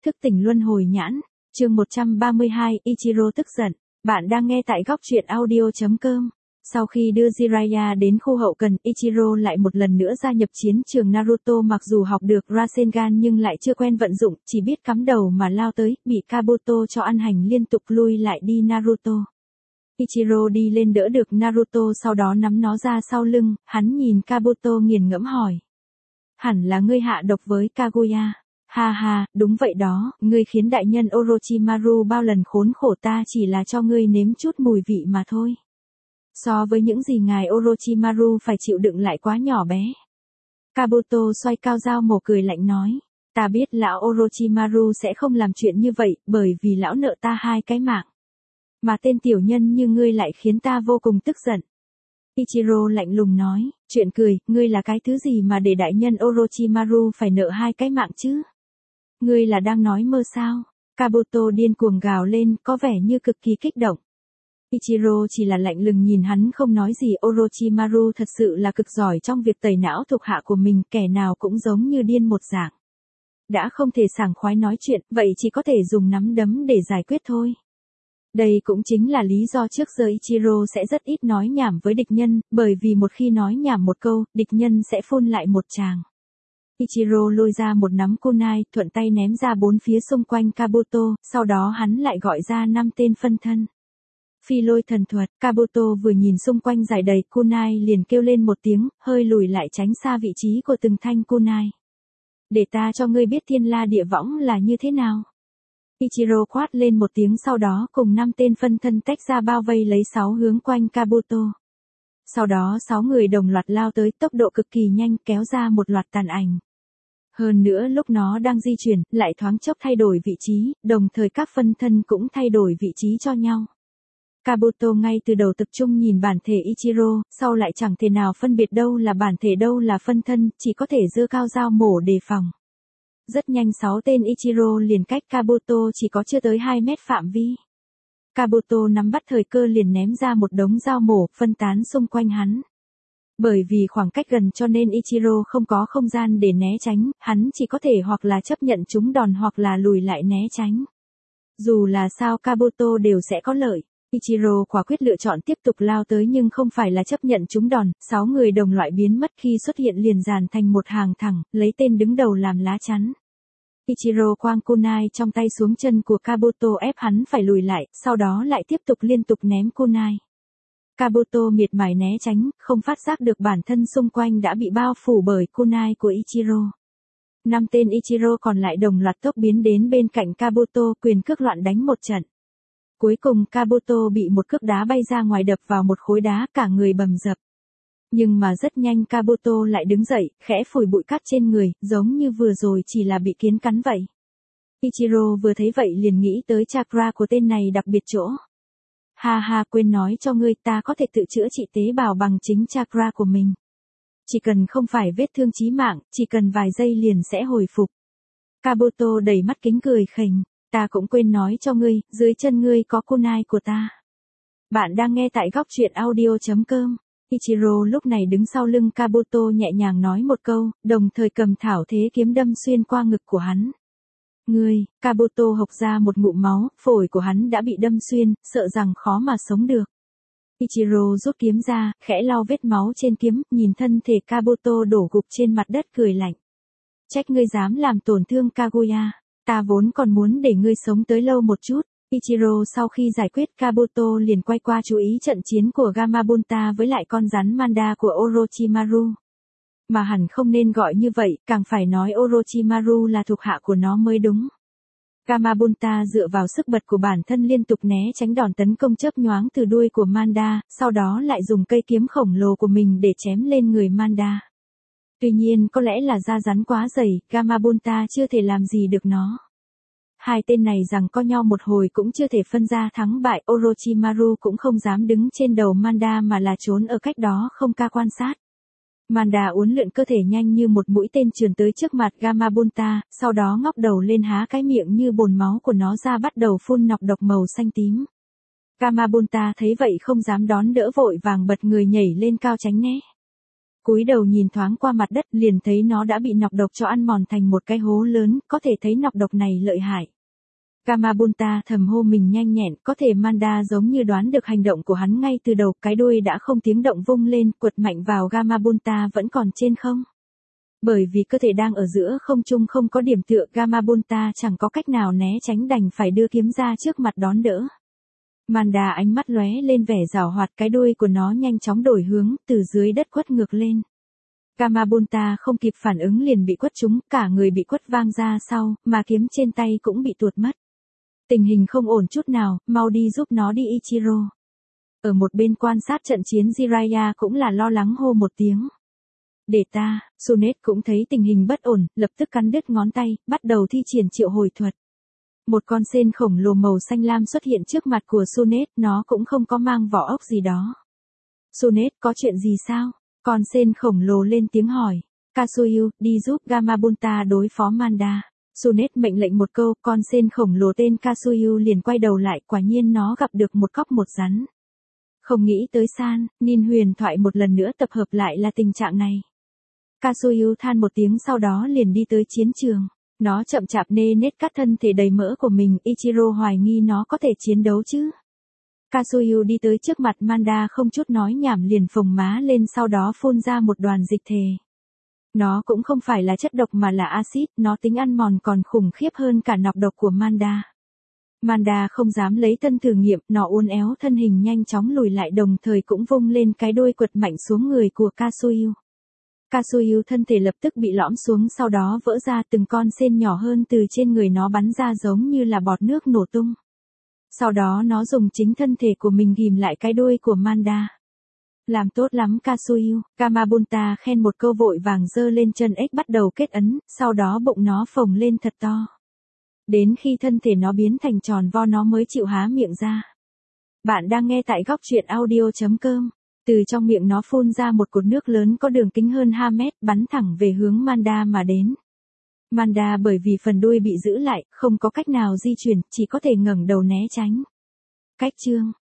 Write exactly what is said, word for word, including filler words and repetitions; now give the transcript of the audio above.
Thức tỉnh luân hồi nhãn, chương một trăm ba mươi hai, Ichiro tức giận. Bạn đang nghe tại góc truyện audio chấm com. Sau khi đưa Jiraiya đến khu hậu cần, Ichiro lại một lần nữa gia nhập chiến trường Naruto, mặc dù học được Rasengan nhưng lại chưa quen vận dụng, chỉ biết cắm đầu mà lao tới, bị Kabuto cho ăn hành liên tục lui lại đi Naruto. Ichiro đi lên đỡ được Naruto, sau đó nắm nó ra sau lưng, hắn nhìn Kabuto nghiền ngẫm hỏi. Hẳn là ngươi hạ độc với Kaguya. Ha ha, đúng vậy đó, ngươi khiến đại nhân Orochimaru bao lần khốn khổ, ta chỉ là cho ngươi nếm chút mùi vị mà thôi. So với những gì ngài Orochimaru phải chịu đựng lại quá nhỏ bé. Kabuto xoay cao dao mổ cười lạnh nói, ta biết lão Orochimaru sẽ không làm chuyện như vậy, bởi vì lão nợ ta hai cái mạng. Mà tên tiểu nhân như ngươi lại khiến ta vô cùng tức giận. Ichiro lạnh lùng nói, chuyện cười, ngươi là cái thứ gì mà để đại nhân Orochimaru phải nợ hai cái mạng chứ? Ngươi là đang nói mơ sao? Kabuto điên cuồng gào lên, có vẻ như cực kỳ kích động. Ichiro chỉ là lạnh lùng nhìn hắn không nói gì. Orochimaru thật sự là cực giỏi trong việc tẩy não thuộc hạ của mình, kẻ nào cũng giống như điên một dạng. Đã không thể sảng khoái nói chuyện, vậy chỉ có thể dùng nắm đấm để giải quyết thôi. Đây cũng chính là lý do trước giờ Ichiro sẽ rất ít nói nhảm với địch nhân, bởi vì một khi nói nhảm một câu, địch nhân sẽ phun lại một tràng. Ichiro lôi ra một nắm kunai, thuận tay ném ra bốn phía xung quanh Kabuto, sau đó hắn lại gọi ra năm tên phân thân. Phi lôi thần thuật, Kabuto vừa nhìn xung quanh giải đầy kunai liền kêu lên một tiếng, hơi lùi lại tránh xa vị trí của từng thanh kunai. Để ta cho ngươi biết thiên la địa võng là như thế nào. Ichiro quát lên một tiếng, sau đó cùng năm tên phân thân tách ra bao vây lấy sáu hướng quanh Kabuto. Sau đó sáu người đồng loạt lao tới, tốc độ cực kỳ nhanh, kéo ra một loạt tàn ảnh. Hơn nữa lúc nó đang di chuyển, lại thoáng chốc thay đổi vị trí, đồng thời các phân thân cũng thay đổi vị trí cho nhau. Kabuto ngay từ đầu tập trung nhìn bản thể Ichiro, sau lại chẳng thể nào phân biệt đâu là bản thể đâu là phân thân, chỉ có thể giơ cao dao mổ đề phòng. Rất nhanh sáu tên Ichiro liền cách Kabuto chỉ có chưa tới hai mét phạm vi. Kabuto nắm bắt thời cơ liền ném ra một đống dao mổ, phân tán xung quanh hắn. Bởi vì khoảng cách gần cho nên Ichiro không có không gian để né tránh, hắn chỉ có thể hoặc là chấp nhận chúng đòn hoặc là lùi lại né tránh. Dù là sao Kabuto đều sẽ có lợi. Ichiro quả quyết lựa chọn tiếp tục lao tới, nhưng không phải là chấp nhận chúng đòn, sáu người đồng loại biến mất khi xuất hiện liền dàn thành một hàng thẳng, lấy tên đứng đầu làm lá chắn. Ichiro quang kunai trong tay xuống chân của Kabuto ép hắn phải lùi lại, sau đó lại tiếp tục liên tục ném kunai. Kabuto miệt mài né tránh, không phát giác được bản thân xung quanh đã bị bao phủ bởi kunai của Ichiro. Năm tên Ichiro còn lại đồng loạt tốc biến đến bên cạnh Kabuto, quyền cước loạn đánh một trận. Cuối cùng Kabuto bị một cước đá bay ra ngoài, đập vào một khối đá, cả người bầm dập. Nhưng mà rất nhanh Kabuto lại đứng dậy, khẽ phủi bụi cát trên người, giống như vừa rồi chỉ là bị kiến cắn vậy. Ichiro vừa thấy vậy liền nghĩ tới chakra của tên này đặc biệt chỗ. Ha ha, quên nói cho ngươi, ta có thể tự chữa trị tế bào bằng chính chakra của mình. Chỉ cần không phải vết thương chí mạng, chỉ cần vài giây liền sẽ hồi phục. Kabuto đầy mắt kính cười khỉnh, ta cũng quên nói cho ngươi, dưới chân ngươi có kunai của ta. Bạn đang nghe tại góc truyện audio chấm com. Ichiro lúc này đứng sau lưng Kabuto nhẹ nhàng nói một câu, đồng thời cầm thảo thế kiếm đâm xuyên qua ngực của hắn. Ngươi, Kabuto hộc ra một ngụm máu, phổi của hắn đã bị đâm xuyên, sợ rằng khó mà sống được. Ichiro rút kiếm ra, khẽ lau vết máu trên kiếm, nhìn thân thể Kabuto đổ gục trên mặt đất cười lạnh. Trách ngươi dám làm tổn thương Kaguya, ta vốn còn muốn để ngươi sống tới lâu một chút. Ichiro sau khi giải quyết Kabuto liền quay qua chú ý trận chiến của Gamabunta với lại con rắn Manda của Orochimaru. Mà hẳn không nên gọi như vậy, càng phải nói Orochimaru là thuộc hạ của nó mới đúng. Gamabunta dựa vào sức bật của bản thân liên tục né tránh đòn tấn công chớp nhoáng từ đuôi của Manda, sau đó lại dùng cây kiếm khổng lồ của mình để chém lên người Manda. Tuy nhiên có lẽ là da rắn quá dày, Gamabunta chưa thể làm gì được nó. Hai tên này giằng co nhau một hồi cũng chưa thể phân ra thắng bại. Orochimaru cũng không dám đứng trên đầu Manda mà là trốn ở cách đó không ca quan sát. Manda uốn lượn cơ thể nhanh như một mũi tên trườn tới trước mặt Gamabunta, sau đó ngóc đầu lên, há cái miệng như bồn máu của nó ra bắt đầu phun nọc độc màu xanh tím. Gamabunta thấy vậy không dám đón đỡ, vội vàng bật người nhảy lên cao tránh né. Cúi đầu nhìn thoáng qua mặt đất liền thấy nó đã bị nọc độc cho ăn mòn thành một cái hố lớn, có thể thấy nọc độc này lợi hại. Gamabunta thầm hô mình nhanh nhẹn, có thể Manda giống như đoán được hành động của hắn ngay từ đầu, cái đuôi đã không tiếng động vung lên, quật mạnh vào Gamabunta vẫn còn trên không. Bởi vì cơ thể đang ở giữa không trung không có điểm tựa, Gamabunta chẳng có cách nào né tránh đành phải đưa kiếm ra trước mặt đón đỡ. Manda ánh mắt lóe lên vẻ giảo hoạt, cái đuôi của nó nhanh chóng đổi hướng, từ dưới đất quất ngược lên. Gamabunta không kịp phản ứng liền bị quất trúng, cả người bị quất vang ra sau, mà kiếm trên tay cũng bị tuột mất. Tình hình không ổn chút nào, mau đi giúp nó đi Ichiro. Ở một bên quan sát trận chiến Jiraiya cũng là lo lắng hô một tiếng. Để ta, Tsunade cũng thấy tình hình bất ổn, lập tức cắn đứt ngón tay, bắt đầu thi triển triệu hồi thuật. Một con sên khổng lồ màu xanh lam xuất hiện trước mặt của Tsunade, nó cũng không có mang vỏ ốc gì đó. Tsunade, có chuyện gì sao? Con sên khổng lồ lên tiếng hỏi. Kasuyu, đi giúp Gamabunta đối phó Manda. Tsunade mệnh lệnh một câu, con sên khổng lồ tên Kasuyu liền quay đầu lại, quả nhiên nó gặp được một cóc một rắn. Không nghĩ tới San, Nin huyền thoại một lần nữa tập hợp lại là tình trạng này. Kasuyu than một tiếng sau đó liền đi tới chiến trường. Nó chậm chạp nê nết cắt thân thể đầy mỡ của mình, Ichiro hoài nghi nó có thể chiến đấu chứ. Kasuyu đi tới trước mặt Manda không chút nói nhảm liền phồng má lên sau đó phun ra một đoàn dịch thể. Nó cũng không phải là chất độc mà là axit, nó tính ăn mòn còn khủng khiếp hơn cả nọc độc của Manda. Manda không dám lấy thân thử nghiệm, nó uốn éo thân hình nhanh chóng lùi lại đồng thời cũng vung lên cái đuôi quật mạnh xuống người của Kasuyu. Kasuyu thân thể lập tức bị lõm xuống sau đó vỡ ra, từng con sên nhỏ hơn từ trên người nó bắn ra giống như là bọt nước nổ tung. Sau đó nó dùng chính thân thể của mình ghim lại cái đuôi của Manda. Làm tốt lắm Kasuyu, Gamabunta khen một câu vội vàng giơ lên chân ếch bắt đầu kết ấn, sau đó bụng nó phồng lên thật to. Đến khi thân thể nó biến thành tròn vo nó mới chịu há miệng ra. Bạn đang nghe tại góc truyện audio chấm com. Từ trong miệng nó phun ra một cột nước lớn có đường kính hơn hai mét, bắn thẳng về hướng Manda mà đến. Manda bởi vì phần đuôi bị giữ lại, không có cách nào di chuyển, chỉ có thể ngẩng đầu né tránh. Cách chương